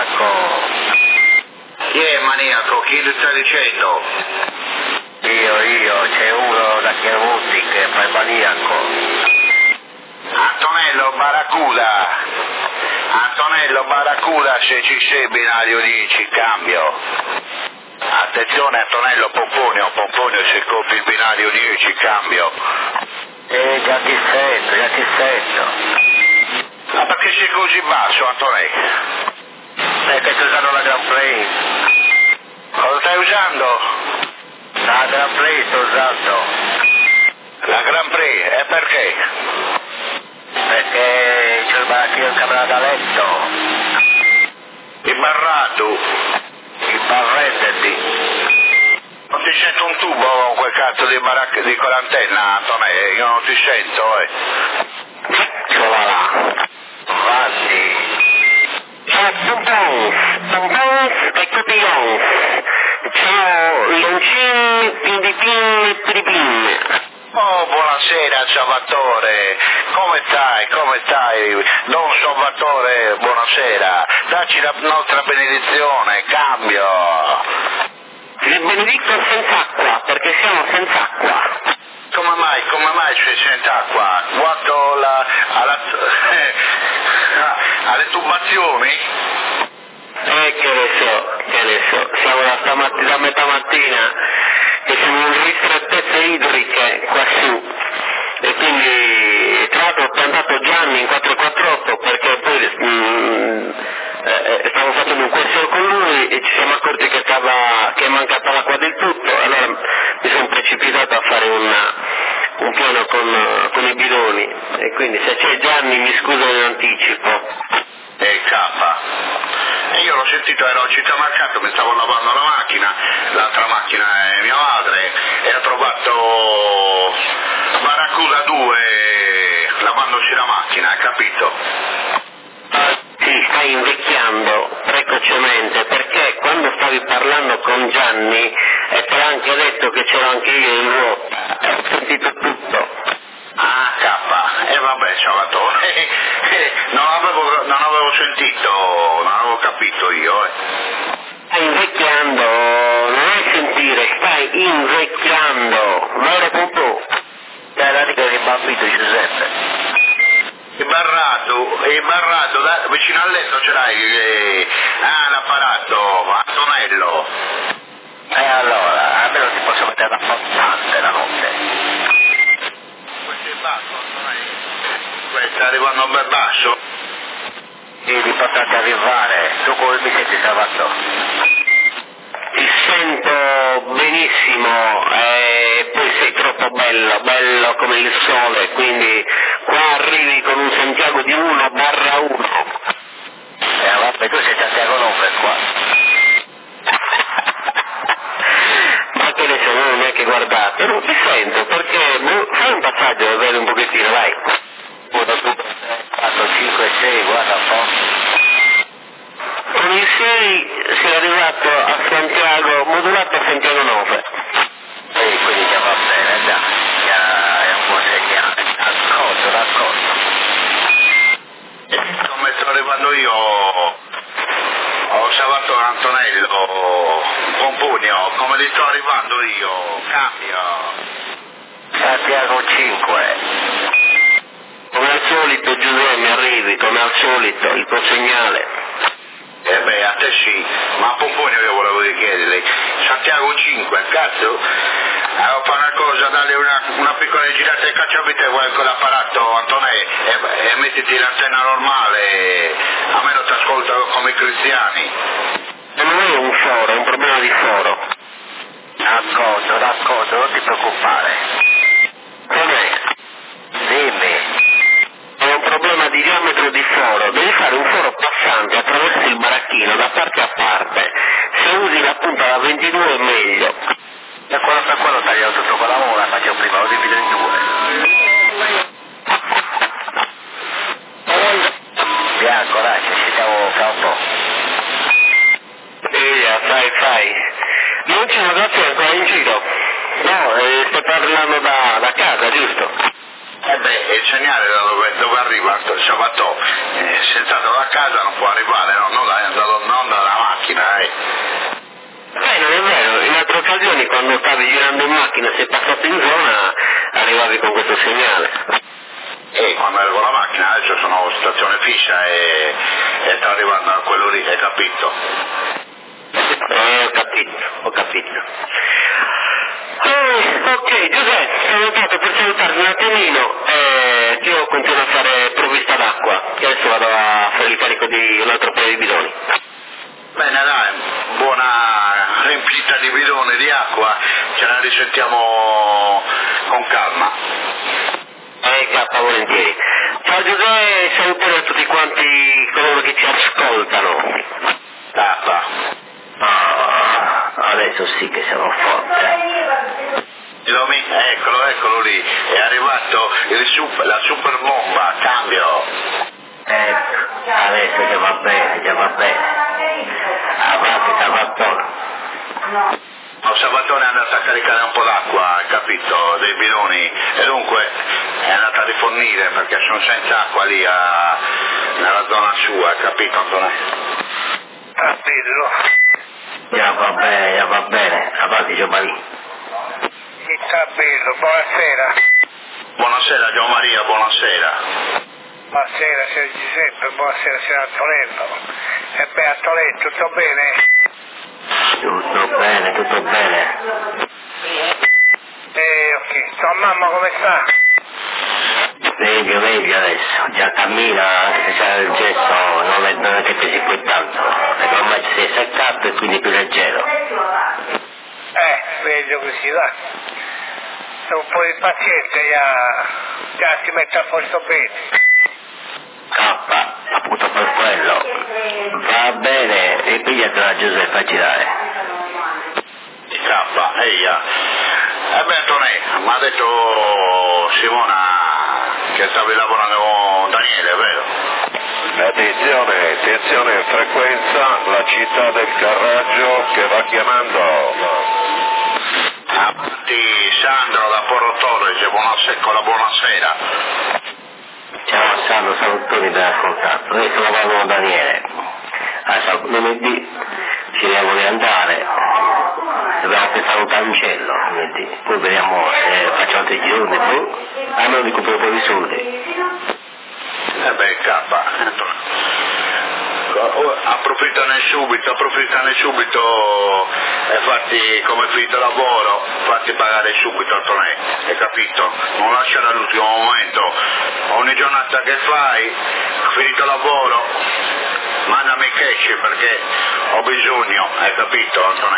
maniaco. Chi è maniaco? Chi lo sta dicendo? Io, c'è uno da Chiavuti che fa il maniaco. Antonello Barracuda, se ci sei binario 10, cambio. Attenzione Antonello Pomponio, se copi il binario 10, cambio. Già ti sento. Ma perché sei così basso, Antonello? Perché sto usando la Grand Prix. Cosa stai usando? La Grand Prix sto usando. La Grand Prix, e perché? Perché c'è il baracchino in camera da letto. Il barrato. Il barrettati. Non ti sento un tubo con quel cazzo di baracca di quell'antenna, Antonello, io non ti sento, Eccola là. Avanti. Ciao Pompons e Cotillons. Ciao Loncin, Pindipin, Tripin. Oh, buonasera Salvatore, come stai? Don Salvatore, buonasera, dacci la nostra benedizione, cambio. Vi benedico senza acqua, perché siamo senza acqua. Come mai c'è senza acqua? Guardo alle tubazioni? Che ne so, siamo da metà mattina che siamo in ristrettezze idriche quassù e quindi tra l'altro ho piantato Gianni in 448 perché poi stavo facendo un corso con lui e ci siamo accorti che è mancata l'acqua del tutto, allora mi sono precipitato a fare un piano con i bidoni e quindi se c'è Gianni mi scuso in anticipo. E io l'ho sentito, ero a Città Mercato, mi stavo lavando la macchina, l'altra macchina è mia madre, e ho trovato Barracuda 2 lavandosi la macchina, hai capito? Sì, stai invecchiando precocemente perché quando stavi parlando con Gianni e te l'ho anche detto che c'ero anche io in ruota, ho sentito tutto. Ah, e vabbè Salvatore, non avevo sentito, non avevo capito io. Stai invecchiando, non è sentire, stai invecchiando, vero Pupu? Dai la dica che bambino Giuseppe. Il barrato, vicino al letto ce l'hai, l'apparato, Antonello. E allora, almeno ti posso mettere la fontante la notte. Questo è basso, Antonello. Questo sta arrivando ben basso. Sì, li potete arrivare. Tu come mi senti, Salvatore? Ti sento benissimo e poi sei troppo bello come il sole, quindi qua arrivi con un Santiago di 1/1. Vabbè, tu sei Santiago 9 qua. Ma che ne so, non è che guardate, non ti sento perché fai un passaggio e vedi un pochettino, vai. 1, 2, 3, 4, 5, 6, guarda un po'. Con il 6 sei arrivato a Santiago, modulato a Santiago 9. Quindi già va bene, già è un buon segnale. D'accordo. Come sto arrivando io, ho salvato Antonello Pompunio, come li sto arrivando io, cambio. Santiago 5. Come al solito Giuseppe arrivi, come al solito, il tuo segnale. A te sì, ma a Pomponio io volevo chiederle, Santiago 5, cazzo, fare una cosa, darle una piccola girata di cacciavite con l'apparato, Antonello, e mettiti l'antenna normale, almeno ti ascolta come i cristiani. E non è un foro, è un problema di foro. D'accordo, non ti preoccupare. Com'è? Dimmi. È un problema di diametro di foro, devi fare un foro passante attraverso il baracchino da parte a parte, se usi la punta da 22 è meglio. E per quello taglio tutto con la mola, facevo prima, lo divido in 2. Bianco, dai, ci sentiamo fra un po'. Fai. Non c'è una ragazza ancora in giro? No, stai parlando da casa, giusto? Il segnale da dove arriva Salvatore, se è stato da casa non può arrivare, non macchina, sei passato in zona, arrivavi con questo segnale. E quando ero con la macchina, adesso sono in stazione fissa e sto arrivando a quello lì, hai capito? Ho capito. Ok, Giuseppe, sono andato per salutarti un attimino, che io continuo a fare provvista d'acqua, che adesso vado a fare il carico di un altro paio di bidoni. Bene, dai, buona riempita di bidoni di acqua, ce la risentiamo con calma. K, volentieri. Ciao Giuseppe, salutare a tutti quanti coloro che ci ascoltano. Adesso sì che siamo forti. Eccolo lì, è arrivato la super bomba, cambio. Ecco, adesso già va bene. Avanti Salvatore. Salvatore è andato a caricare un po' d'acqua, hai capito, dei bidoni, e dunque è andato a rifornire perché sono senza acqua lì nella zona sua, hai capito Antonio? Capito. Già va bene, avanti Giovanni. Sta bello, buonasera. Buonasera Gianmaria, buonasera. Buonasera signor Giuseppe, buonasera signor Antonello. E beh Antonello, tutto bene? Tutto bene. Ok, tua mamma come sta? Meglio adesso, già cammina, anche se c'è il gesso, non è che pesi più tanto, perché ormai si è seccato e quindi più leggero. Meglio così, dai. Un po' di pazienza già si mette a posto bene. Appunto per quello. Va bene, ripigliatela Giuseppe a girare. Eia. Beh Antonio, mi ha detto Simona che stavi lavorando con Daniele, vero? Attenzione, frequenza, la città del Carraggio che va chiamando. Avanti Sandro da Porto Torres, buonasera. Ciao Sandro, salutoni ben ascoltato. Noi stiamo lavorando con Daniele. Lunedì ci devo riandare. Dobbiamo anche salutare un cielo lunedì. Poi vediamo se facciamo altri giorni, poi almeno di comprare un po' di soldi. Approfittane subito e fatti, come finito il lavoro, fatti pagare subito Antonio, hai capito? Non lasciare all'ultimo momento, ogni giornata che fai, finito il lavoro, mandami cash perché ho bisogno, hai capito Antonio?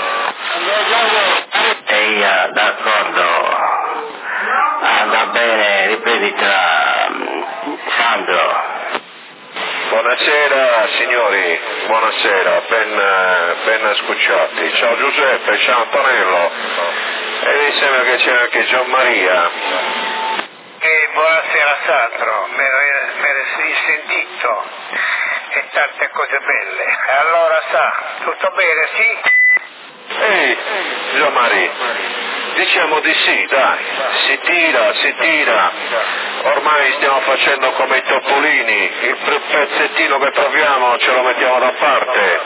D'accordo. Va bene, riprenditela Sandro. Buonasera signori, buonasera, ben scocciati. Ciao Giuseppe, ciao Antonello. E mi sembra che c'è anche Gianmaria. Buonasera Sandro, mi ero risentito e tante cose belle. E allora tutto bene, sì? Ehi, Gianmaria, diciamo di sì, dai, si tira. Ormai stiamo facendo come i topolini, il pezzettino che troviamo ce lo mettiamo da parte.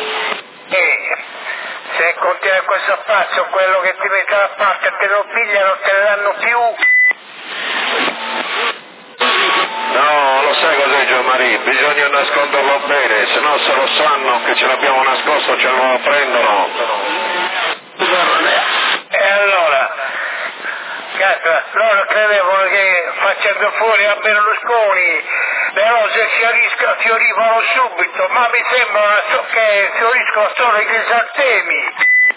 Se continua questo passo, quello che ti mette da parte te lo pigliano, te ne danno più. No, lo sai cos'è Gianmaria? Bisogna nasconderlo bene, se no se lo sanno che ce l'abbiamo nascosto ce lo prendono. E allora? Loro credevano che facendo fuori a Berlusconi le rose fiorivano subito, ma mi sembra che fioriscono solo i crisantemi.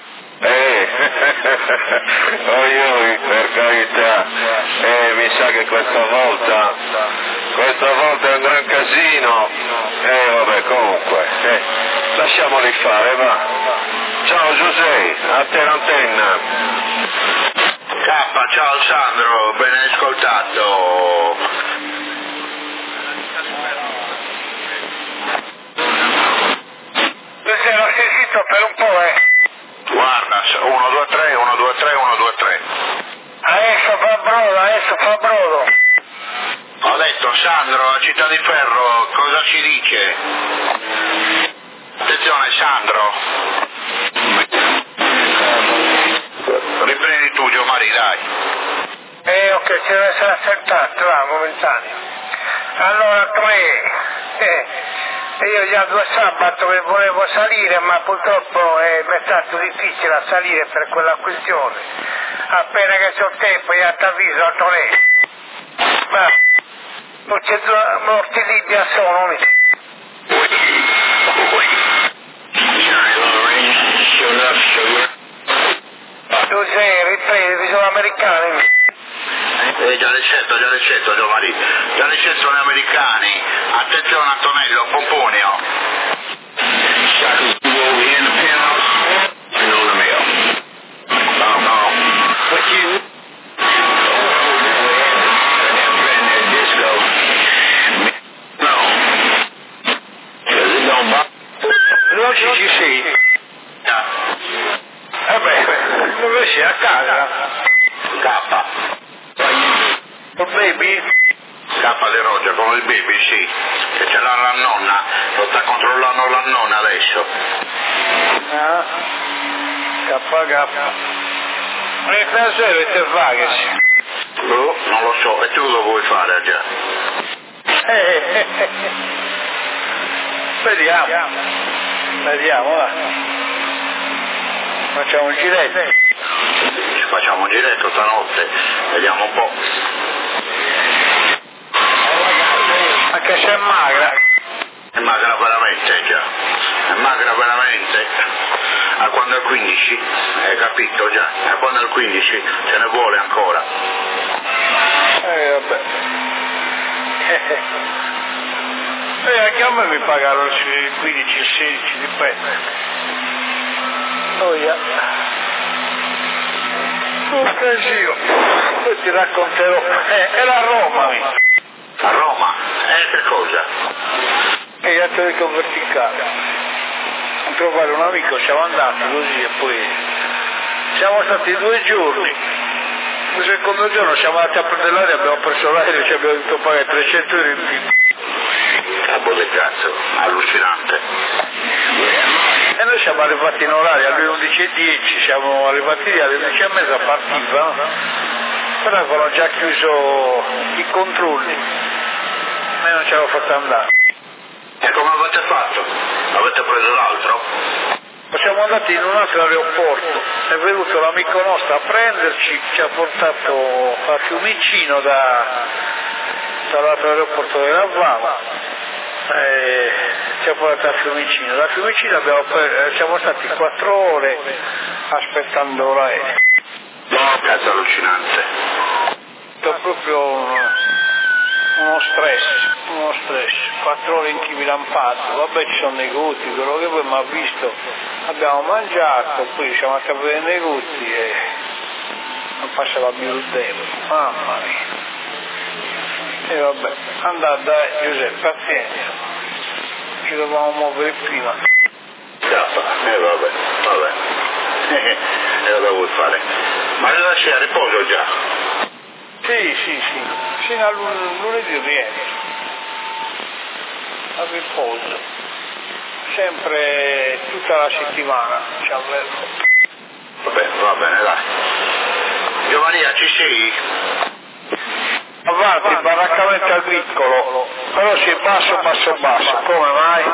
Oi, per carità, mi sa che questa volta è un gran casino, vabbè comunque, lasciamoli fare, va. Ciao Giuseppe, a te l'antenna. Ciao Sandro, ben ascoltato. L'ho sentito per un po', Guarda, 1, 2, 3, 1, 2, 3, 1, 2, 3. Adesso fa brodo. Ho detto Sandro, la città di ferro, cosa ci dice? Attenzione Sandro. Riprendi momentaneo. Allora, io già 2 sabato che volevo salire, ma purtroppo mi è stato difficile a salire per quella questione. Appena che c'ho tempo, io ti avviso, Antonello. Ma non c'è 2 morti lì a sono. Tu sei, ripresi, sono americani. Già le scelto, Giovanni. Già le scelto sono americani. Attenzione Antonello, Pomponio. Ci sei? Dove sei? A casa? K. Con baby? K di Roger, con il baby, sì. Che ce l'ha la nonna, lo sta controllando la nonna adesso. Ah, K. Ma che cosa avete fatto? Non lo so, e tu lo vuoi fare già? Vediamo, va. Facciamo un giretto. Ci facciamo un giretto stanotte, vediamo un po'. Ma che sei magra? È magra veramente già, è magra veramente. A quando è il 15, hai capito già? A quando è il 15 ce ne vuole ancora. Vabbè. Anche a me mi pagano sui 15 e 16, dipende. Oh yeah. Casino. Poi ti racconterò. Era a Roma. A Roma? Che cosa? E io te li converti in casa. A trovare un amico, siamo andati così e poi siamo stati 2 giorni. Il secondo giorno siamo andati a prendere l'aereo, abbiamo preso l'aereo e ci abbiamo dovuto pagare 300 euro in più. Capo del cazzo, allucinante. E noi siamo arrivati in orario alle 11:10, siamo arrivati lì alle 11:30 partiva, no? Però avevano già chiuso i controlli e non ce l'ho fatta andare. E come avete fatto? Avete preso l'altro? Siamo andati in un altro aeroporto, è venuto l'amico nostro a prenderci, ci ha portato a Fiumicino dall'altro aeroporto dove eravamo, ci ha portato a Fiumicino. Da Fiumicino siamo stati 4 ore aspettando l'aereo. No, cazzo allucinante. È proprio uno stress, 4 ore in chivilampato, vabbè ci sono negozi, quello che poi mi ha visto, abbiamo mangiato, poi siamo andati a vedere i negozi e non passava più il tempo, mamma mia. E vabbè, andate dai Giuseppe, pazienza, ci dovevamo muovere prima. Vabbè. E cosa vuoi fare? Ma la lasci a riposo già? Sì, fino a lunedì rientro, a riposo, sempre tutta la settimana, ci avverto. Va bene, dai. Giovania, ci sei? Avanti, baraccamento agricolo, però si è basso, come mai?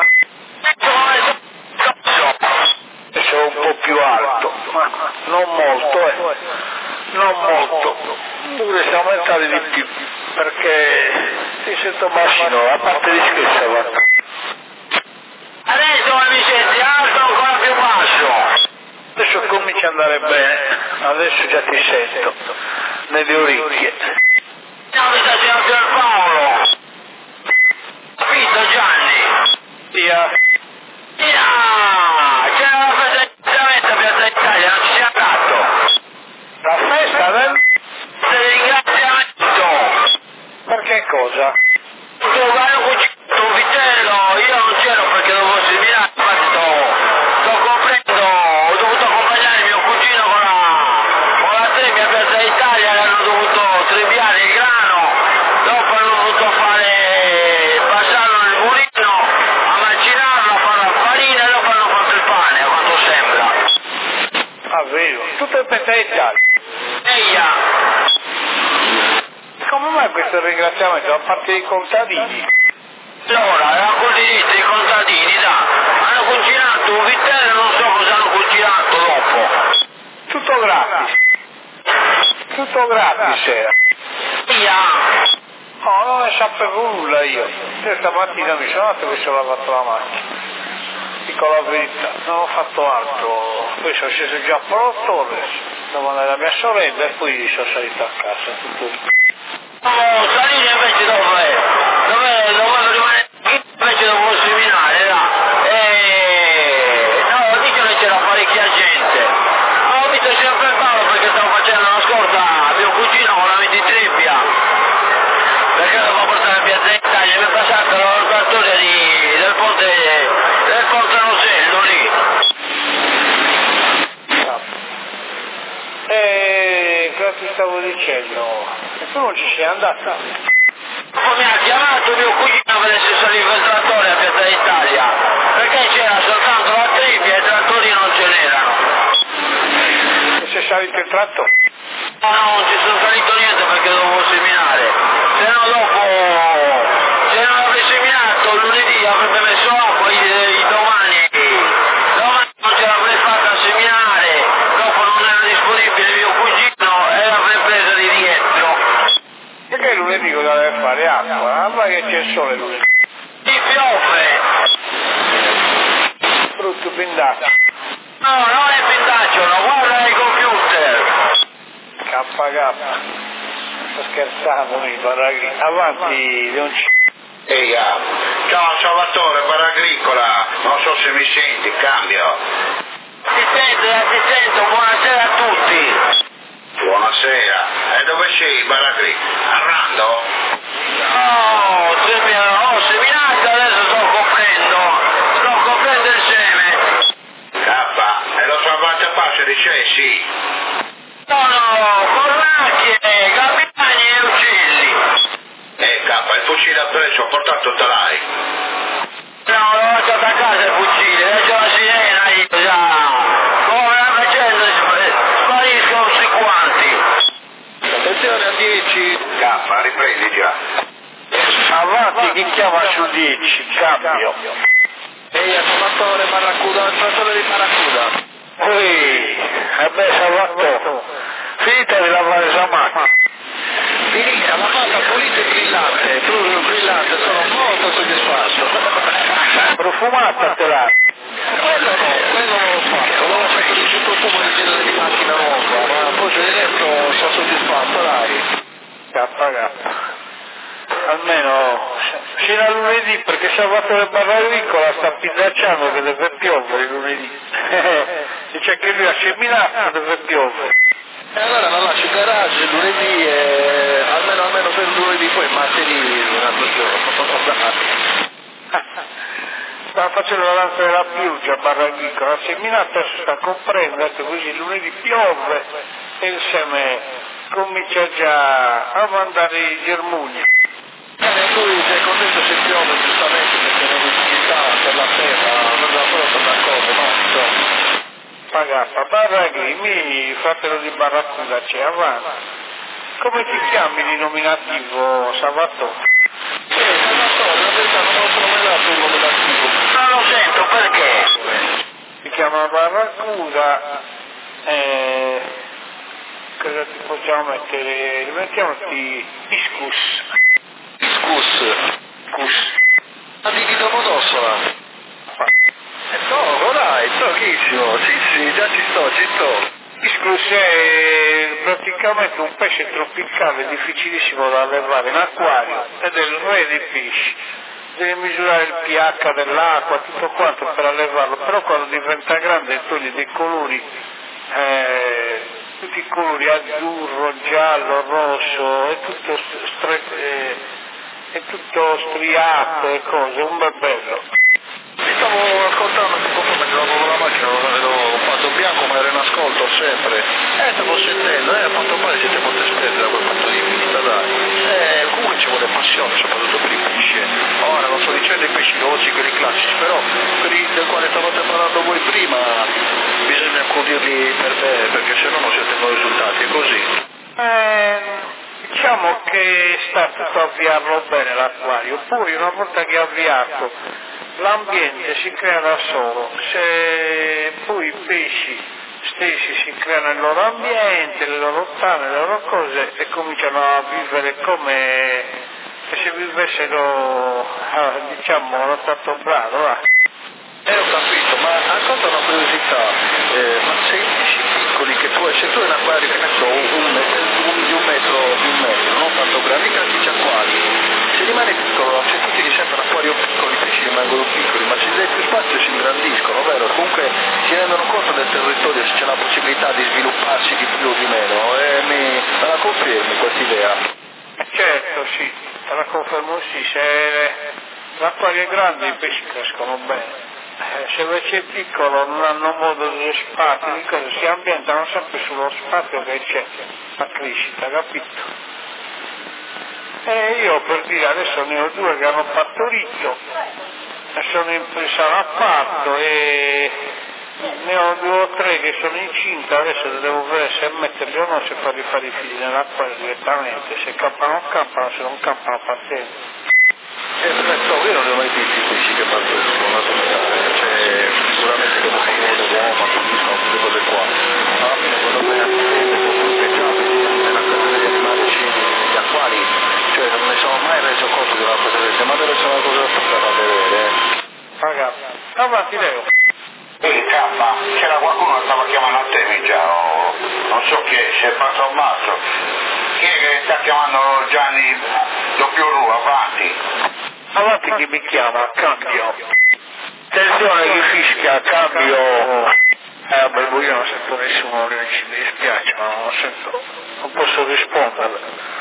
Sono un po' più alto, ma non molto, non molto, pure siamo aumentati di più, perché si sento bassino, a parte di scherzo, va. Adesso amici, alto ancora più basso. Adesso comincia ad andare bene, adesso già ti sento, nelle orecchie. Ciao, signor Pierpaolo. Capito Gianni? Via. C'è una festeggiamento a Piazza Italia, non ci sia andato. La festa del... Ringraziamento. Per che cosa? Un vitello, io non c'ero perché dovevo seminare, infatti sto comprendo, ho dovuto accompagnare mio cugino con la tremia a Piazza Italia, hanno dovuto trebiare il grano, dopo hanno dovuto passarlo nel mulino, a macinarlo, a fare la farina e dopo hanno fatto il pane, a quanto sembra. Ah, vero, tutto il Piazza Italia. Eia! Come mai questo ringraziamento da parte dei contadini? Allora, era condiviso i contadini, hanno cucinato un vitello, non so cosa hanno cucinato dopo. Tutto gratis. Tutto gratis era. No, non ne sapevo nulla io. Stamattina mi sono andato e mi sono lavato la macchina. Dico la verità, non ho fatto altro. Poi sono sceso già a Polo Torres, devo andare da mia sorella e poi sono salito a casa. Tutto. No, salire invece dove rimane invece dopo il seminario, no, dicono che c'era parecchia gente. Ma ho visto sempre Paolo perché stavo facendo la scorta a mio cugino con la 23 perché dovevo portare via Zetta, gli è passato la storia del ponte Rosello lì. Cosa ti stavo dicendo? E tu non ci sei andato? Poi mi ha chiamato mio cugino per essere salito il trattore a Piazza d'Italia, perché c'era soltanto la trebbia e i trattori non ce n'erano. E sei salito il trattore? No, non ci sono salito niente perché dovevo seminare, se no dopo, se non avessi seminato lunedì avrebbe messo acqua domani non ce l'avrei fatta seminare, dopo non era disponibile mio cugino e l'avrei presa di dietro. Perché lunedì cosa deve fare? Acqua? Ma che c'è il sole lunedì? Ti piove! Brutto pindato. No, non è pintaccio, guarda il computer! KK. Sto scherzando, mi baragli. Avanti, non ci... Ehi, ciao Salvatore, Paragricola, non so se mi senti, cambio. Ti sento, buonasera a tutti. Buonasera, e dove sei, Paragri? A Rando? No, seminato, adesso sto coprendo il seme. E lo salvate a pace di cessi? No, cornacchie, gabiani e uccelli. Il fucile appresso, ho portato talai. No, l'ho lasciato a casa il fucile, adesso la sirena io già. Come la facendo spariscono tutti quanti. Attenzione a 10. Riprendi già. Avanti, chi chiama su 10? Cambio. Ehi, Salvatore Barracuda, il trattore di Barracuda. Vabbè Salvatore, finita di lavare la macchina. Finita, ma fatta pulita e brillante, sono molto soddisfatto. Profumata te l'ha. Quello non l'ho fatto, l'ho fatto di sottofumo di genere di macchina nuova, ma poi se dentro sono soddisfatto, dai. KK. Almeno fino a lunedì, perché Salvatore Barravicola sta pinnacciando che deve piovere lunedì. Dice che lui ha seminato, deve piovere. E allora non lascio il garage lunedì e almeno per lunedì poi martedì un altro giorno. Stava facendo la danza della pioggia a Barravicola, ha seminato, adesso sta coprendo, così lunedì piove e il seme comincia già a mandare i germogli. Lui si è contento se piove giustamente perché non l'utilità per la terra, non la però per la cosa, no? Insomma. Pagappa, Barraghi, fratello di Barracuda, c'è avanti. Come ti chiami di nominativo, Salvatore? Salvatore, la verità non ho trovato un nominativo. Non lo sento, perché? Si chiama Barracuda, cosa ti possiamo mettere? Mettiamoti Piscus. Ma di Domodossola? No, dai, pochissimo, sì, già ci sto. Piscus è praticamente un pesce tropicale difficilissimo da allevare in acquario ed è il re dei pesci. Devi misurare il pH dell'acqua, tutto quanto per allevarlo, però quando diventa grande toglie dei colori, tutti i colori azzurro, giallo, rosso, è tutto striato e cose, un bel bello. Mi stavo ascoltando poco fa mentre lavoro la macchina, l'ho fatto bianco ma ero in ascolto sempre. Stavo sentendo, a quanto pare siete molto esperti da quel punto di vista, dai. Comunque ci vuole passione, soprattutto per i pesci. Ora non sto dicendo i pesci grossi, quelli classici, però quelli del quale stavate parlando voi prima, bisogna accudirli per bene, perché se no non si ottengono risultati, è così. diciamo che sta tutto avviarlo bene l'acquario, poi una volta che è avviato l'ambiente si crea da solo, se poi i pesci stessi si creano il loro ambiente, le loro tane, le loro cose e cominciano a vivere come se vivessero, diciamo, allo stato brado, va. Ho capito, ma accanto a una curiosità, ma se i pesci piccoli che se tu hai un acquario che ne so, di un metro, non tanto grande, i classici acquari, se rimane piccolo, se tu tiri sempre un acquario piccolo, i pesci rimangono piccoli, ma se gli dai più spazio si ingrandiscono, vero? Comunque si rendono conto del territorio, se c'è la possibilità di svilupparsi di più o di meno, me la confermi questa idea? Certo, sì, la confermo sì, se l'acquario è grande i pesci crescono bene. Se invece è piccolo non hanno modo di spazio, di cose, si ambientano sempre sullo spazio che c'è la crescita, capito? E io per dire adesso ne ho 2 che hanno partorito, sono in presa a parto e ne ho 2 o 3 che sono incinta, adesso devo vedere se metterli o no, se farli fare i figli nell'acquario direttamente, se campano campano, se non campano pazienza. Io non li ho mai visti i pesci che partoriscono, cioè sicuramente come sono le uova, sono queste cose qua. Alla fine quello che nella casa degli animali negli acquari, cioè non mi sono mai reso conto di una cosa del genere, ma deve essere una cosa tutta da vedere. Ragazzi, avanti Leo. Ehi K, c'era qualcuno che stava chiamando a te già, non so chi è, se è fatto un basso. Chi è che sta chiamando Gianni doppio Ru, avanti? Avanti chi mi chiama, cambio. Attenzione chi fischia, cambio. Vabbè, io non sento nessuno, mi dispiace, ma non sento, non posso rispondere.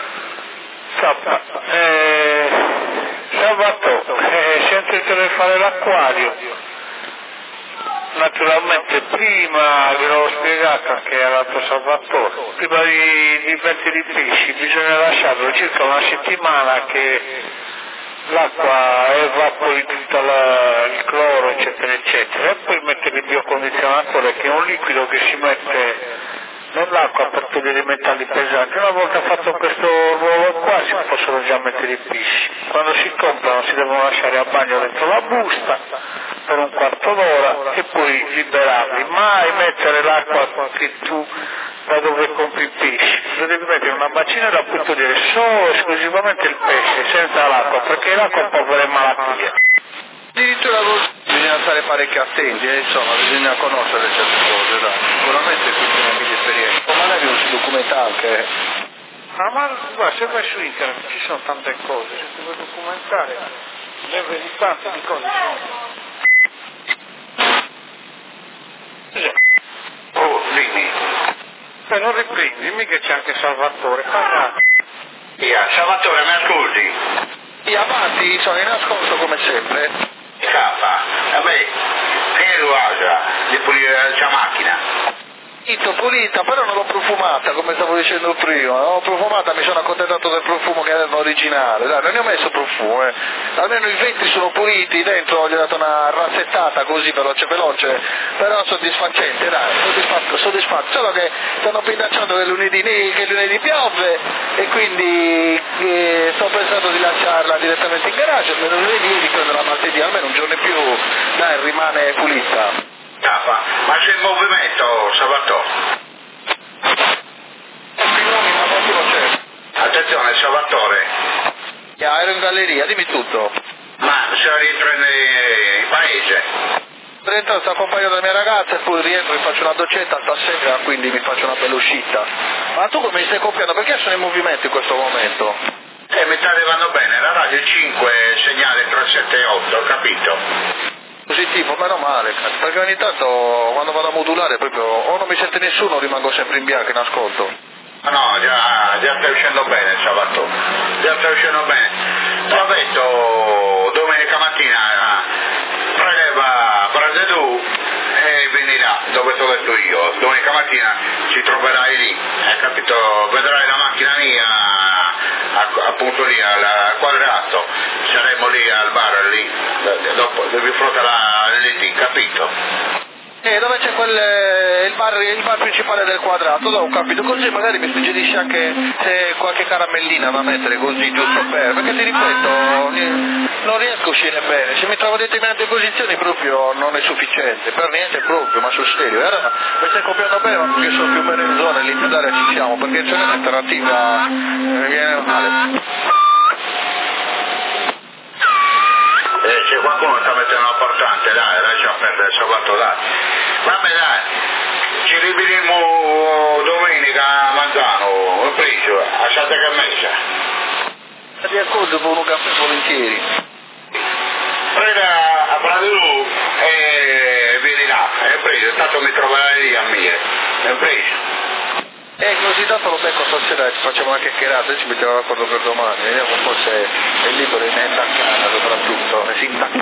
Salvatore, sentite di fare l'acquario. Naturalmente prima ve l'ho spiegato anche all'altro Salvatore, prima di mettere i pesci bisogna lasciarlo circa una settimana che l'acqua evapori tutto il cloro eccetera eccetera e poi mettere il biocondizionatore che è un liquido che si mette nell'acqua per togliere i metalli pesanti. Una volta fatto questo ruolo qua si possono già mettere i pesci, quando si comprano si devono lasciare a bagno dentro la busta per un quarto d'ora e poi liberarli, mai mettere l'acqua che tu da dove compri i pesci, lo devi mettere in una bacinella e poi togliere solo esclusivamente il pesce senza l'acqua perché l'acqua può avere malattie. Addirittura bisogna stare parecchio attenti, insomma, bisogna conoscere certe cose, dai. Sicuramente questa è una mia esperienza. Ma magari non si documenta anche. Ma guarda, se vai su internet ci sono tante cose, se ti vuoi documentare, ne vedi tante di cose. Oh, dimmi. Non riprendi, dimmi che c'è anche Salvatore, parla. Salvatore, mi ascolti? Sì, avanti, sono in ascolto come sempre. K, vabbè, che lo usa di pulire la macchina? Pulita, però non l'ho profumata, come stavo dicendo prima, non l'ho profumata, mi sono accontentato del profumo che aveva originale, dai, non ne ho messo profumo, almeno i vetri sono puliti, dentro gli ho dato una rassettata così veloce, però soddisfacente, dai, soddisfatto, solo che stanno pindacciando che lunedì piove e quindi sto pensando di lasciarla direttamente in garage, almeno lunedì e di prenderla martedì, almeno un giorno in più, dai, rimane pulita. Ma c'è il movimento, Salvatore? Attenzione, Salvatore. Ero in galleria, dimmi tutto. Ma se rientra in paese? Rientro, sto accompagnato dalla mia ragazza e poi rientro, mi faccio una docetta stasera, quindi mi faccio una bella uscita. Ma tu come mi stai copiando? Perché sono in movimento in questo momento? Mi sta arrivando bene, la radio 5, segnale 378, capito? Positivo, meno male, perché ogni tanto quando vado a modulare proprio o non mi sente nessuno o rimango sempre in bianco in ascolto. No, già sta uscendo bene Salvatore, già sta uscendo bene. Ti ho detto domenica mattina preleva Brasedù e vieni là dove ti ho detto io. Domenica mattina ci troverai lì, capito? Vedrai la macchina mia appunto lì al Quadrato, saremo lì al bar lì, dopo di fronte alla LT, capito? dove c'è il bar principale del quadrato, ho capito, così magari mi suggerisci anche se qualche caramellina da mettere così, giusto perché ti ripeto, non riesco a uscire bene, se mi trovo in determinate posizioni proprio non è sufficiente, per niente proprio, ma sul serio, allora mi stai copiando bene, ma perché sono più o meno in zona, lì in Italia ci siamo, perché c'è un'alternativa, mi viene male. C'è qualcuno che sta mettendo una portante, dai, lascia perdere, Salvatore, dai. Vabbè dai, ci rivedremo domenica a Manzano, ho preso, a Santa Cammessa. Ti accorgo per un caffè volentieri. Prenda a Bradù e vieni là, è preso, tanto mi troverai lì a Mire, è preso. Così tanto lo becco stasera, ci facciamo una chiacchierata e ci mettiamo d'accordo per domani, vediamo un po' se è libero in intaccata soprattutto, si intacca.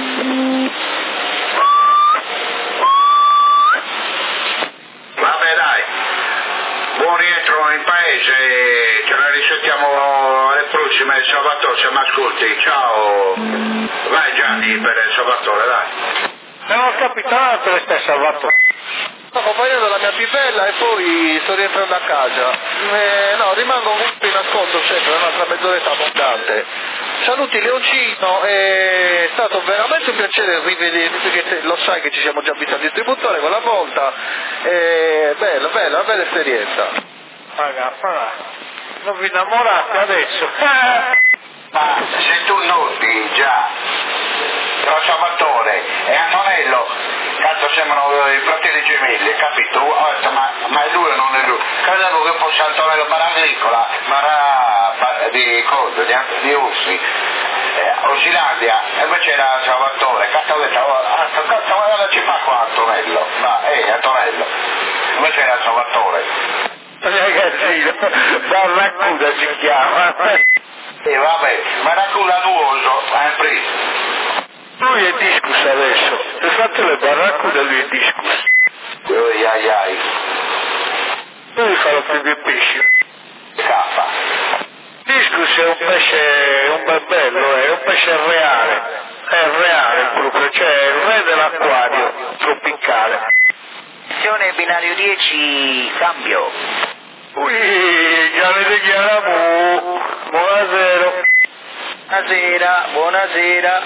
Vabbè dai, buon rientro in paese, ce la risentiamo alle prossime, Salvatore, se mi ascolti, ciao. Vai Gianni per il Salvatore, dai. Non ho capitato le stesse Salvatore. Sto accompagnando la mia pipella e poi sto rientrando a casa. No, rimango comunque in ascolto sempre, un'altra mezz'oretta abbondante. Saluti Leoncino, è stato veramente un piacere rivederti perché lo sai che ci siamo già visti al distributore quella volta. Bella, una bella esperienza. Paga. Non vi innamorate adesso? Ma se tu noti già tra Salvatore e Antonello, cazzo sembrano i fratelli gemelli, capito? Ma è lui o non è lui? Credevo che fosse Antonello Paragricola, di cosa, di Ussi, Osilandia, e invece era Salvatore, cazzo ho detto, cazzo guarda ci fa qua Antonello, Antonello, invece era Salvatore. Ragazzino, Barracuda si chiama. Vabbè, Barracuda nuoso, hai preso. Lui è discusso adesso, il fratello è Barracuda, lui è discusso. Ai. Lui farà più che pesce. Scappa. Discus è un pesce, un bel bello, è un pesce reale, è reale proprio, cioè il re dell'acquario tropicale. Attenzione binario 10, cambio. Già ne dichiariamo, buonasera. Buonasera.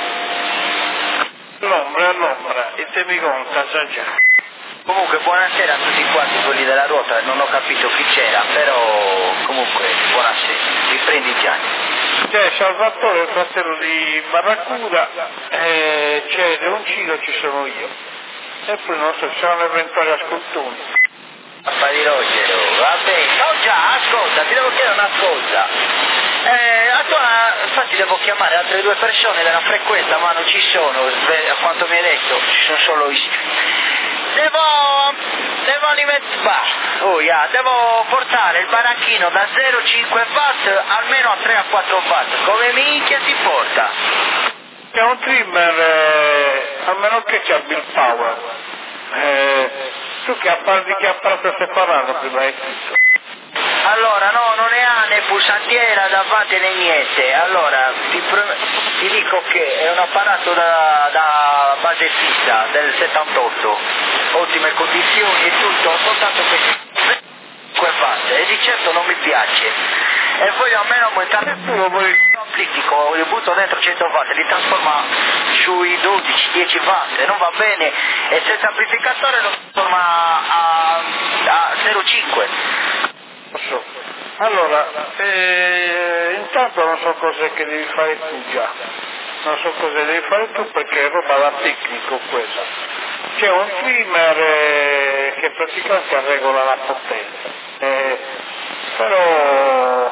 All'ombra, e te mi conta, sa già. Comunque buonasera a tutti quanti quelli della ruota, non ho capito chi c'era, però comunque buonasera, riprendi Gianni. C'è Salvatore, il fratello di Barracuda, c'è Leoncino, ci sono io. E poi non so, ci saranno eventuali ascoltoni. Papà di Rogero, va bene. No già, ascolta, ti devo chiedere una cosa. Infatti devo chiamare altre 2 persone della frequenza, ma non ci sono, a quanto mi hai detto, ci sono solo io. Devo portare il baracchino da 0,5 watt almeno a 3 a 4 watt. Come minchia si porta? C'è un trimmer, a meno che c'è Bill Power. Tu di che apparato stai parlando prima di tutto? Allora, no, non ne ha né pulsantiera davanti né niente. Allora, ti dico che è un apparato da base fissa del 78, ottime condizioni e tutto, soltanto che 5 watt e di certo non mi piace. E voglio almeno aumentare lo butto dentro 100 watt, li trasforma sui 12-10 watt e non va bene, e senza amplificatore lo trasforma a 0,5. Allora, intanto non so cosa che devi fare tu già, non so cosa devi fare tu perché è roba da tecnico quella. C'è un trimmer che praticamente regola la potenza, però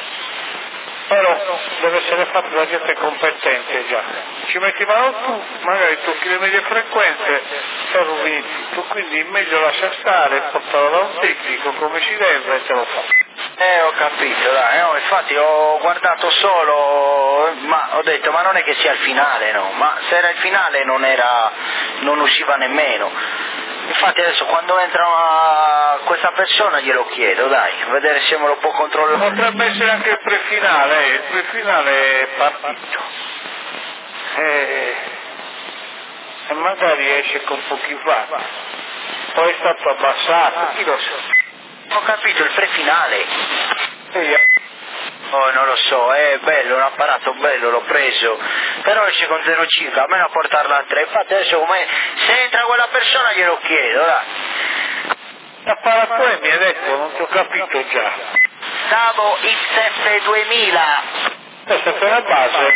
deve essere fatto da gente competente già. Ci metti mano tu, magari tocchi le medie frequenze e rovini tutto, quindi meglio lascia stare, portarlo da un tecnico come si deve e te lo fa. Ho capito, dai, no, infatti ho guardato solo, ma ho detto, ma non è che sia il finale, no, ma se era il finale non usciva nemmeno. Infatti adesso quando entra questa persona glielo chiedo, dai, vedere se me lo può controllare. Potrebbe essere anche il prefinale è partito. e magari esce con pochi fatti. Poi è stato abbassato, chi lo sa. Ho capito, il prefinale. Sì. Oh, non lo so, è bello, un apparato bello, l'ho preso, però esce con 0,5, almeno a portarla a 3, infatti adesso come se entra quella persona glielo chiedo, dai. L'apparato è, mi hai detto, non ti ho capito già. Savo XF 2000. Questa è la base.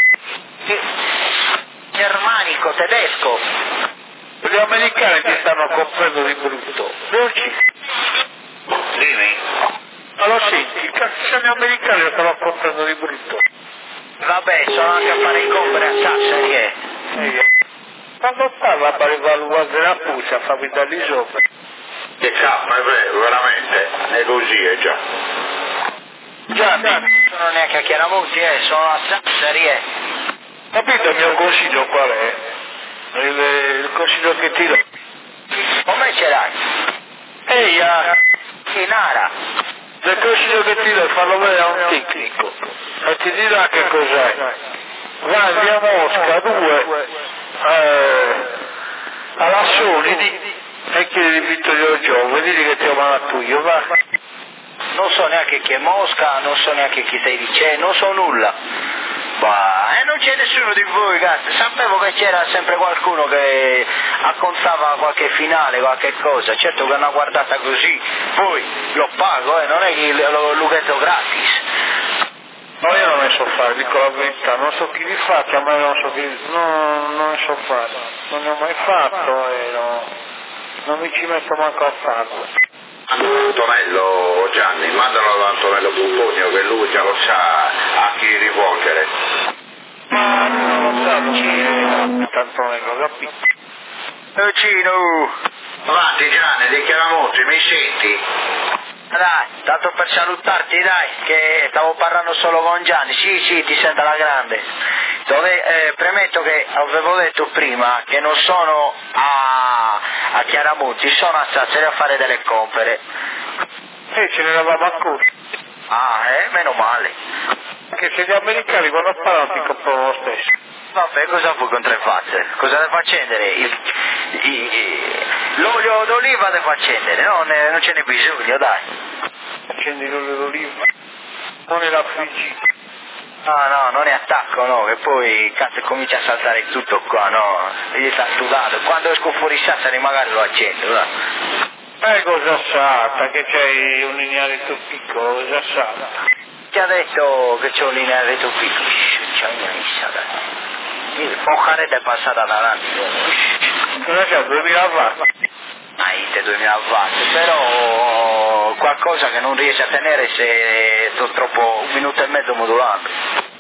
Germanico, tedesco. Gli americani ti stanno comprando di brutto. Dimmi. Ma lo senti, i cazziani americani lo stanno comprando di brutto. Vabbè, sono anche a fare i compere a Sassari, che? Quando parla per evaluare della Puglia, fammi dargli sopra. Che cazzo, è vero, veramente, è così, è già. Gianni, Sono neanche a Chiaramonti, sono a Sassari, capito il mio consiglio qual è? Il consiglio che ti do. Come ce l'hai? Ehi, In Ara. il consiglio che ti do è farlo vedere a un tecnico e ti dirà che cos'è. Vai via Mosca 2 alla Solidi e chiedi Vittorio Giove, digli che ti ho mandato io, va. Non so neanche chi è Mosca, non so neanche chi stai dicendo, non so nulla. Ma non c'è nessuno di voi, cazzo. Sapevo che c'era sempre qualcuno che accontava qualche finale, qualche cosa. Certo che una guardata così, poi lo pago, non è che lo lughetto gratis. No, io non ne so fare, dico la verità, non so chi li faccia, ma non so chi... non ne so fare, non ne ho mai fatto e non mi ci metto manco a farlo. Antonello Gianni, mandalo ad Antonello Pumponio che lui già lo sa a chi rivolgere. Ma non lo sa, tanto non l'ho capito. Cino! Avanti Gianni, di Chiaramonti, mi senti? Dai, tanto per salutarti, dai, che stavo parlando solo con Gianni. Sì, ti sento alla grande. Premetto che avevo detto prima che non sono a Chiaramonti, sono a Sassari a fare delle compere. Ce ne eravamo accorti. Meno male. Che se gli americani quando parlano ti comprano lo stesso. Vabbè, cosa vuoi con tre facce? Cosa ne fa accendere? L'olio d'oliva ne fa accendere, no? Non ce n'è bisogno, dai. Accendi l'olio d'oliva, non è la friggita. No, non è attacco, no, che poi cazzo comincia a saltare tutto qua, no? Gli sta studato. Quando esco fuori Sassari magari lo accendo, dai. Cosa sa, che c'hai un linearetto piccolo, cosa sa? Ti ha detto che c'è un linearetto piccolo? C'è una missa, dai. Ojarete è passata davanti. Cosa c'è, 2000 watt? Te 2000 watt, però qualcosa che non riesce a tenere se sto troppo 1 minuto e mezzo modulando.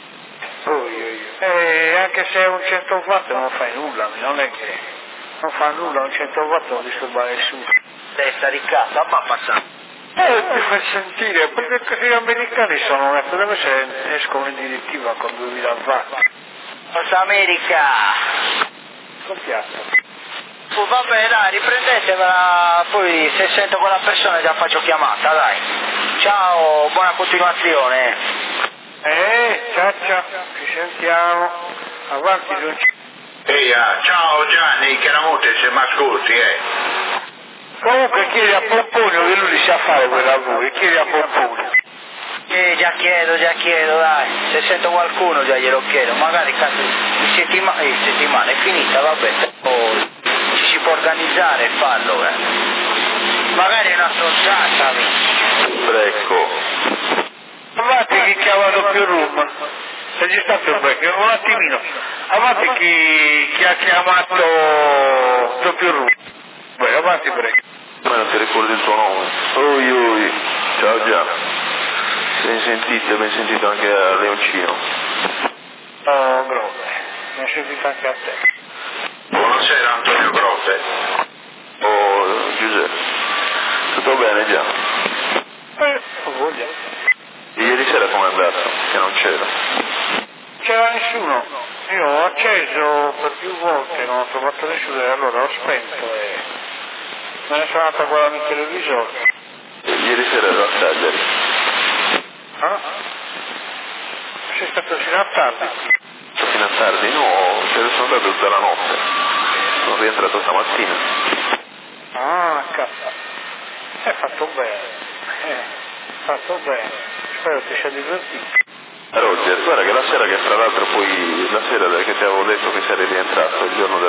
Anche se è un 100 watt non fai nulla, non è che non fa nulla, un 100 watt non disturba nessuno. Testa di cazzo, ma passare. Ti fai sentire, perché gli americani sono, deve essere, escono in direttiva con 2000 watt. Forza America! Scoppiato. Vabbè dai, riprendetemela, poi se sento quella persona già faccio chiamata, dai. Ciao, buona continuazione. Ciao, ci sentiamo. Avanti, Giunci. Ciao Gianni, Chiaramonti, se mi ascolti, Comunque chiedi a Pomponio che lui li sa fare quel lavoro, chiedi a Pomponio. Già chiedo, dai, se sento qualcuno già glielo chiedo, magari cazzo, settimana è finita, vabbè, poi ci si può organizzare e farlo, magari è una stronzata, Ecco. Avanti chi chiamano più room, se ci sta più break, un attimino, avanti chi ha chiamato più room, beh, avanti break. Ma non ti ricordi il tuo nome? Oi, ciao già. Ben sentito anche a Leoncino. Oh, Grotte, mi ha sentito anche a te. Buonasera Antonio Grotte. Oh, Giuseppe. Tutto bene già? Ho voglia. Ieri sera com'è andato? Che non c'era. C'era nessuno. Io ho acceso per più volte, non ho trovato nessuno e allora ho spento e me ne sono andato a guardare il televisore. Ieri sera ero a Cagliari. Sei stato fino a tardi? Fino a tardi? No, sono andato tutta la notte. sono rientrato stamattina. Ah, cazzo. Hai fatto bene. Fatto bene. Spero ti sia divertito. Roger, guarda che la sera che fra l'altro poi, la sera che ti avevo detto che sarei rientrato, il giorno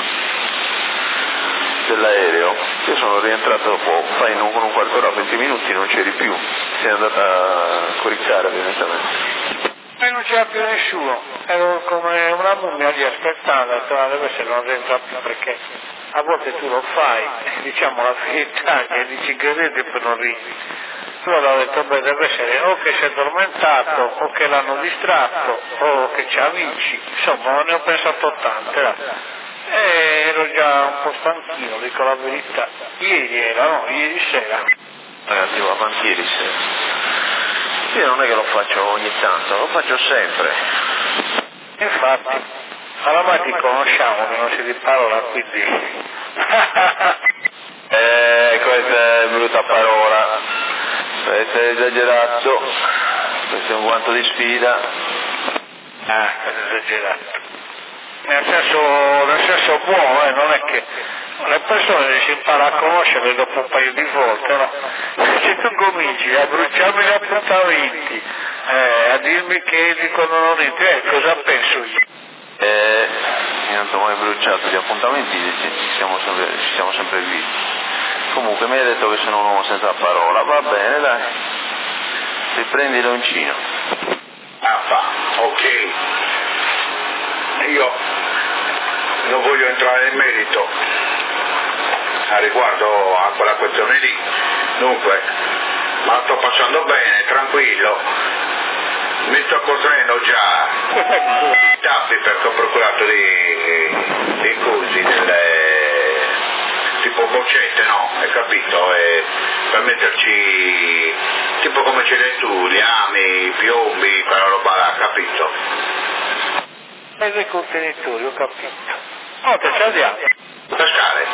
dell'aereo, io sono rientrato dopo, fai con un quarto d'ora, 20 minuti, non c'eri più, sei andata a coricare evidentemente. E non c'era più nessuno, ero come una mummia lì aspettando, ho detto deve essere non rientra più perché a volte tu lo fai, diciamo la verità, che dici ingredienti e poi non ridi. Allora ho detto beh deve essere o che si è addormentato o che l'hanno distratto o che c'ha amici, insomma ne ho pensato tante là. E ero già un po' stanchino, dico la verità. Ieri sera. Ragazzi, ma avanti ieri sera. Io non è che lo faccio ogni tanto, lo faccio sempre. Infatti, oramai ti conosciamo che non si riparola, quindi... Questa è brutta parola. Questo è esagerato. Questo è un guanto di sfida. Questo è esagerato. Nel senso buono, non è che le persone si impara a conoscere dopo un paio di volte, no? Se tu cominci a bruciarmi gli appuntamenti, a dirmi che dicono non entri, cosa penso io? Io non ti ho mai bruciato gli appuntamenti, ci siamo sempre visti. Comunque mi hai detto che sono un uomo senza parola, va bene dai, riprendi l'oncino. Ok. Io non voglio entrare nel merito a riguardo a quella questione lì, dunque, ma sto passando bene, tranquillo, mi sto costruendo già i tappi perché ho procurato dei cosi, tipo boccette, no? Hai capito? E per metterci, tipo come ce l'hai tu, liami, piombi, quella roba là, capito? E dei contenitori, ho capito. Te ci andiamo. Pescare?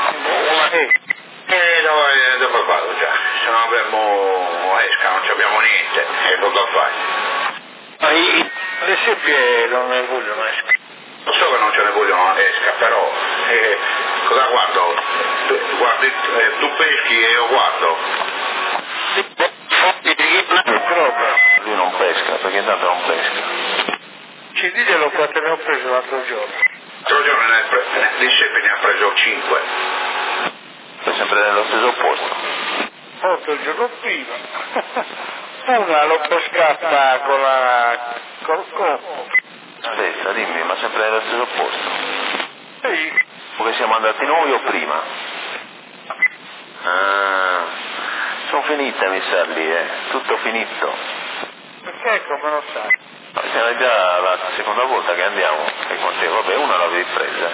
Dove vado già? Se non abbiamo esca, non abbiamo niente, e cosa fai? Le seppie non ne vogliono esca. Lo so che non ce ne vogliono esca, però cosa guardo? Tu peschi e io guardo. Lui non pesca, perché intanto non pesca. Ci diglielo quante ne ho preso l'altro giorno. L'altro giorno di seppie ne ha preso 5. Sei sempre nello stesso posto. 8 il giorno prima. Una l'ho pescata col coppo. Stessa, dimmi, ma sempre nello stesso posto. Sì. Dove siamo andati noi o prima? Sono finite mi sa lì, tutto finito. Perché come lo sai? Siamo già la seconda volta che andiamo, e con te, vabbè, una l'avevi presa.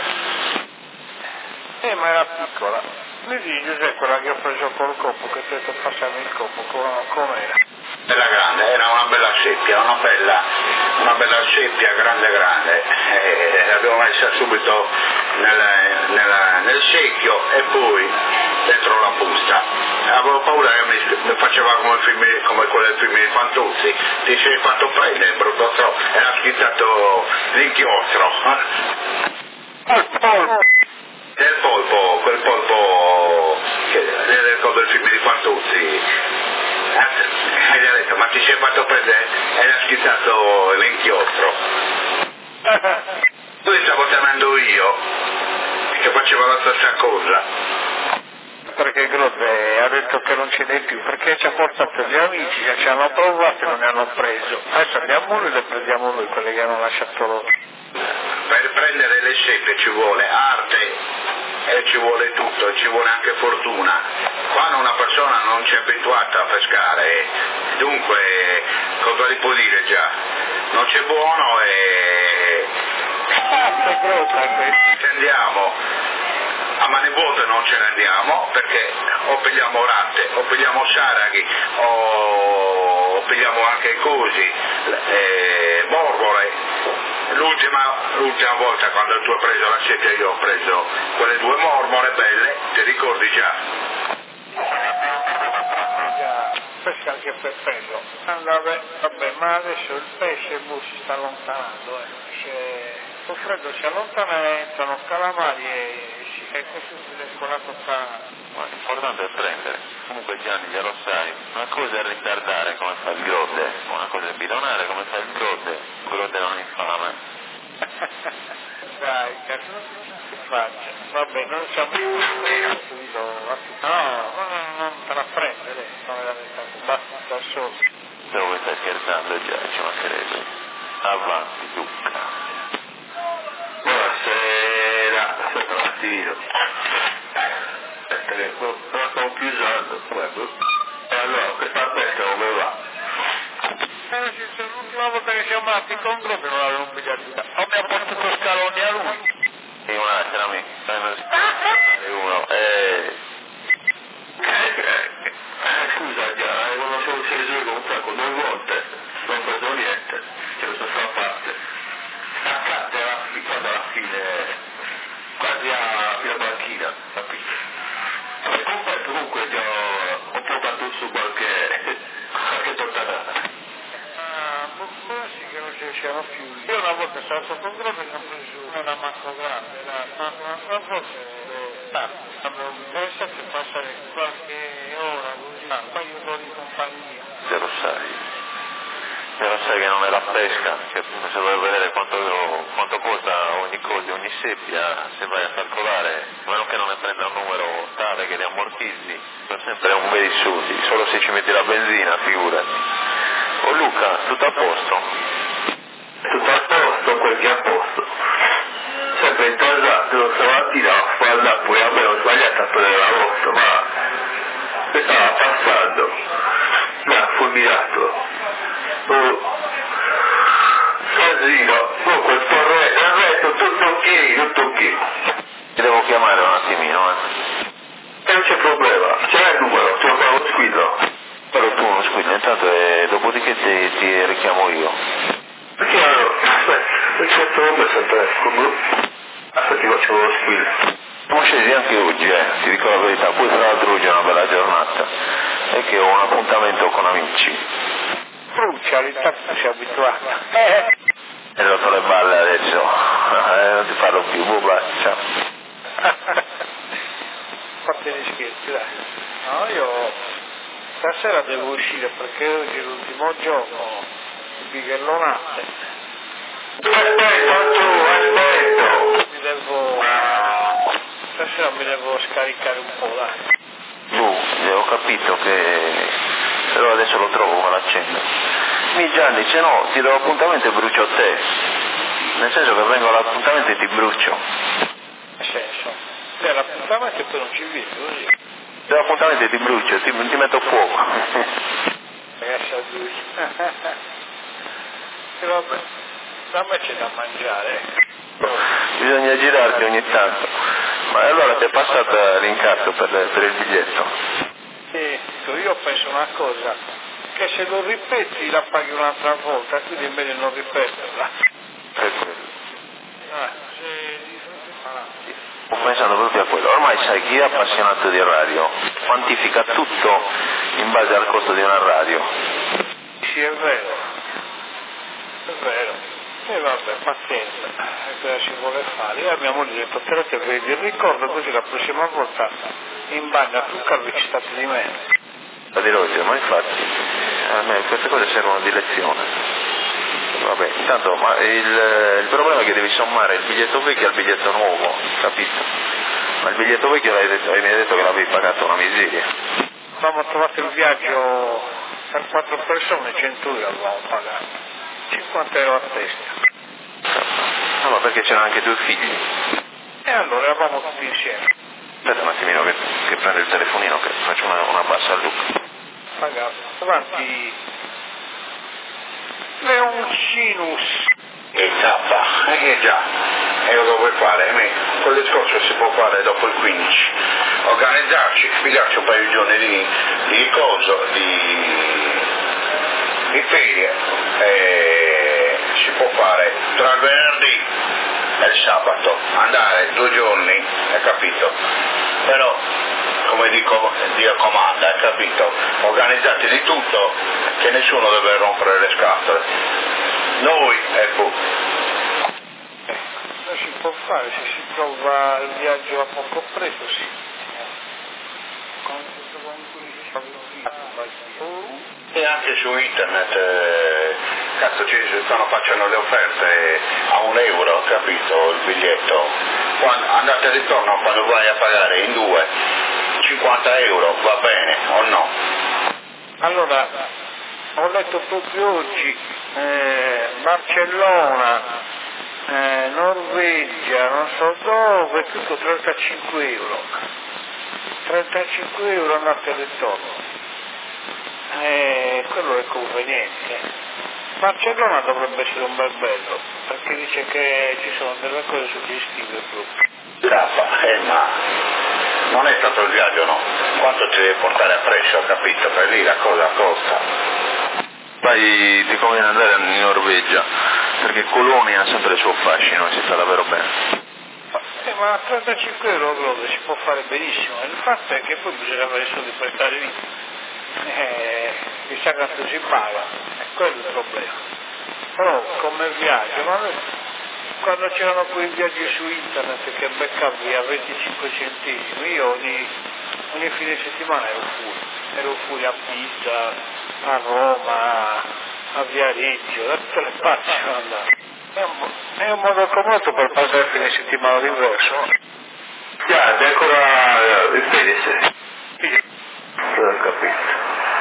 Ma era piccola. Mi dici Giuseppe quella che ho preso col coppo, che ti ho detto passami il coppo, com'era? Bella grande, era una bella seppia, una bella seppia grande, l'abbiamo messa subito nel secchio e poi dentro la busta. Avevo paura che mi faceva come quello del film di Fantuzzi, ti sei fatto prendere, brutto troppo, era schizzato l'inchiostro. Del polpo, quel polpo del film di Fantuzzi. E gli ha detto, ma ti sei fatto prendere? E gli ha schizzato l'inchiostro. Poi stavo tenendo io, che facevo la stessa cosa. Perché Grotte ha detto che non ce n'è più, perché ci ha portato gli amici che ci hanno provato e non ne hanno preso. Adesso andiamo noi e le prendiamo noi, quelle che hanno lasciato loro. Per prendere le seppie ci vuole arte e ci vuole tutto, ci vuole anche fortuna. Quando una persona non ci è abituata a pescare, dunque cosa gli può dire già? Non c'è buono e se andiamo a mani vuote non ce ne andiamo perché o pigliamo ratte, o pigliamo saraghi, o pigliamo anche cosi, borgole. L'ultima volta quando tu hai preso la seppia io ho preso quelle 2 mormore belle, ti ricordi già? Pesca anche per quello. Vabbè, ma adesso il pesce si sta allontanando, il freddo si allontana e entrano calamari e Ma l'importante è prendere. Comunque Gianni glielo sai, una cosa è ritardare come fa il Grode, una cosa è bidonare come fa il Grode non è infame. Dai, cazzo, che faccia? Vabbè, non siamo non te la prende lei, basta da solo. Dove stai scherzando già, ci mancherebbe. Avanti, Luca. Buonasera, aspetta un attimino. Aspetta che non la sto più usando. Allora, questa festa come va? L'ultima volta che siamo andati in controllo non avevamo un biglietto. Abbiamo portato scaloni a lui. Sì, un attimo, amico. Uno. Scusa, già, non lo so se risolvo un sacco, 2 volte. Non ho preso niente. Ce lo sono a parte. Staccate alla fine, quasi fino a banchina, capito? Comunque già ho provato su qualche tortata. Sì che non ci siano più. Io una volta stavo sotto un grosso e mi ho preso una mazza grande, ma forse avevo interessato a passare qualche ora così, poi io sono di compagnia. Se lo sai che non è la pesca, che se vuoi vedere quanto costa ogni cosa, ogni seppia, se vai a calcolare, a meno che non ne prenda un numero tale che li ammortizzi, sono sempre un bei soldi, solo se ci metti la benzina, figurati. Oh Luca, tutto a posto? Tutto a posto, quel che è a posto. Sempre intasato, stamattina ho fatto, poi avevo sbagliato a prendere la moto, ma mi stava passando, mi ha fulminato. Casino, comunque il resto tutto ok. Ti devo chiamare un attimino, E non c'è problema, c'è il numero, ti ho fatto uno squillo. Però tu non squilli, intanto dopodiché ti richiamo io. Perché aspetta, perché questo nome è sempre come... Aspetta, ti faccio uno squillo. Siamo scesi anche oggi, ti dico la verità, poi tra l'altro oggi è una bella giornata, è che ho un appuntamento con amici. Brucia, intanto si è abituato. Hai rotto le balle adesso, non ti parlo più, basta. Fate gli scherzi, dai. No, io stasera devo uscire perché oggi è l'ultimo giorno di bighellonate. Stasera mi devo scaricare un po', dai. Ho capito che... però adesso lo trovo, me l'accendo. Gianni, se no ti do appuntamento e brucio te. Nel senso che vengo all'appuntamento e ti brucio. Nel senso? L'appuntamento e poi non ci vieni, così. Do l'appuntamento e ti brucio, ti metto fuoco. Ragazzi a lui. E vabbè, da me c'è da mangiare. Bisogna girarti ogni tanto. Ma allora ti è passata l'incarto per il biglietto? Sì, io penso una cosa, che se lo ripeti la paghi un'altra volta, quindi è meglio non ripeterla. È quello. Sì. Sto pensando proprio a quello. Ormai sai, chi è appassionato di radio quantifica tutto in base al costo di una radio. Sì, è vero. È vero. E vabbè, pazienza, cosa si vuole fare? Io a mia moglie ho detto, però ti vedi il ricordo, così la prossima volta in bagno a truccarvi ci state di meno. La dirò, ma infatti a me queste cose servono di lezione. Vabbè, intanto ma il problema è che devi sommare il biglietto vecchio al biglietto nuovo, capito? Ma il biglietto vecchio mi hai detto che l'avevi pagato una miseria. Avevamo trovato il viaggio per 4 persone, 100 euro avevamo pagato. 50 euro a testa. No, ma perché c'erano anche 2 figli. E allora eravamo tutti insieme. Aspetta un attimino che prendo il telefonino, che faccio una bassa a Luca. Pagato. Davanti Leoncinus. E zappa, che già, e lo puoi fare, quel discorso si può fare dopo il 15. Organizzarci, pigliarci un paio di giorni di riposo, di ferie, si può fare tra il venerdì e il sabato, andare 2 giorni, hai capito? Però, come dico, Dio comanda, hai capito? Organizzati di tutto, che nessuno deve rompere le scatole. Noi, ecco. si può fare, se si trova il viaggio a poco prezzo, sì. E anche su internet, cazzo, ci stanno facendo le offerte a €1, capito, il biglietto. Andate e ritorno, quando vai a pagare in due, €50, va bene o no? Allora, ho letto proprio oggi, Barcellona, Norvegia, non so dove, tutto €35. €35 andate e ritorno. Quello è conveniente. Barcellona dovrebbe essere un bel bello, perché dice che ci sono delle cose suggestive proprio. Ma non è stato il viaggio, no? Quanto ti deve portare appresso, capito? Per lì la cosa costa. Poi ti conviene andare in Norvegia, perché Colonia ha sempre il suo fascino e si sta davvero bene. Ma a €35 proprio si può fare benissimo, il fatto è che poi bisogna avere i soldi per stare lì. Chissà quanto si paga, è quello il problema. Però come viaggio, ma quando c'erano quei viaggi su internet che beccavi a 25 centesimi, io ogni fine settimana ero fuori a Pisa, a Roma, a Viareggio, da tutte le parti sono andato. È un modo comodo per passare il fine settimana diverso. Già, è ancora rispedisse. Non ho capito.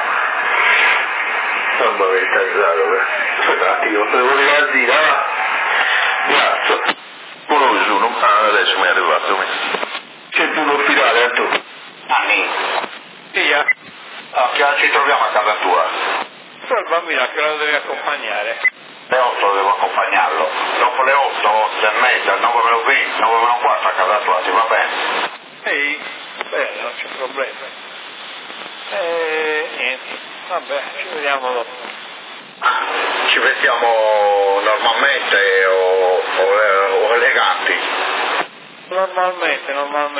Mamma mia, il tasaro, aspetta un attimo, devo rilazzire, va? Grazie. Buono giù, adesso mi è arrivato. Senti uno finale, tu. Anni, Via, che ci troviamo a casa tua? poi il bambino che lo devi accompagnare. Le 8 devo accompagnarlo. Dopo le 8, 8:30, 9:20, 9:15 a casa tua, ti va bene? Ehi, bene, non c'è problema. Niente, vabbè, ci vediamo dopo. Ci vestiamo normalmente o eleganti? Normalmente,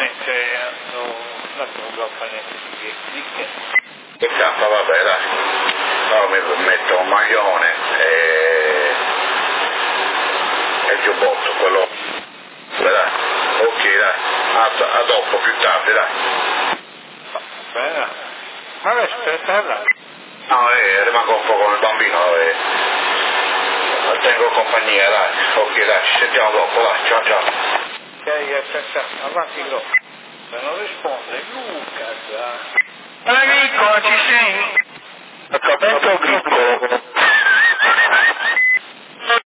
non devo fare niente di che. Che cazzo, vabbè, dai. Allora mi metto un maglione e il giubbotto, quello. Dai, ok, dai. A dopo, più tardi, dai. Bene. Ma adesso per terra? No, rimango un po' con il bambino e tengo compagnia, dai. Ok, dai, ci sentiamo dopo, dai. Ciao, ciao. Ciao, avanti Gro. Se non risponde Lucas. Enrico, ci sei? Accapento Gricco.